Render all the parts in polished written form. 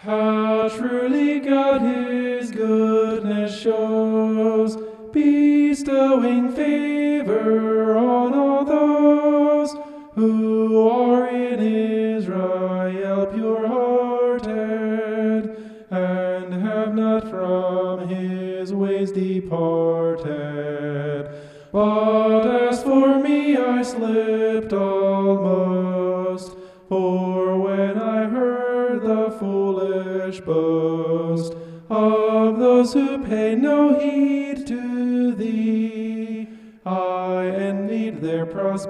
How truly God His goodness shows, bestowing favor on all those who are in Israel pure-hearted, and have not from His ways departed. But as for me, I slipped almost, for when I heard the foolish boast of those who pay no heed to Thee, I envied their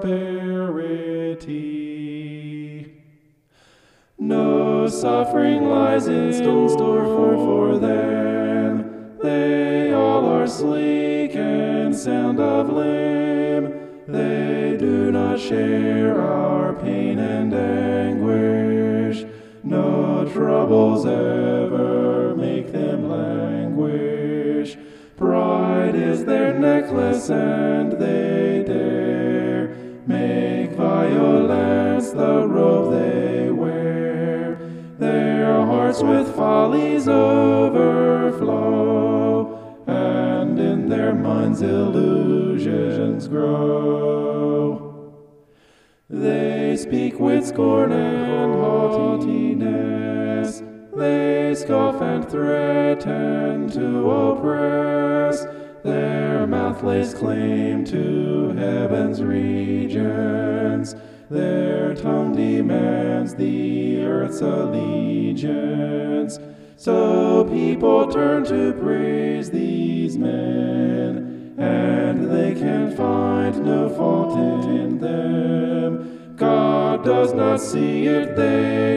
prosperity. No suffering lies in store for them. They all are sleek and sound of limb. They do not share our pain and anguish. No troubles ever make them languish. Pride is their necklace, and they dare make violence the robe they wear. Their hearts with follies overflow, and in their minds illusions grow. They speak with scorn and haughtiness. They scoff and threaten to oppress. Their mouth lays claim to heaven's regions. Their tongue demands the earth's allegiance. So people turn to praise these men, and they can find no fault in them. God does not see it, they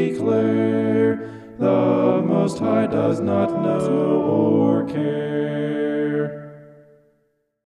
declare. The Most High does not know or care.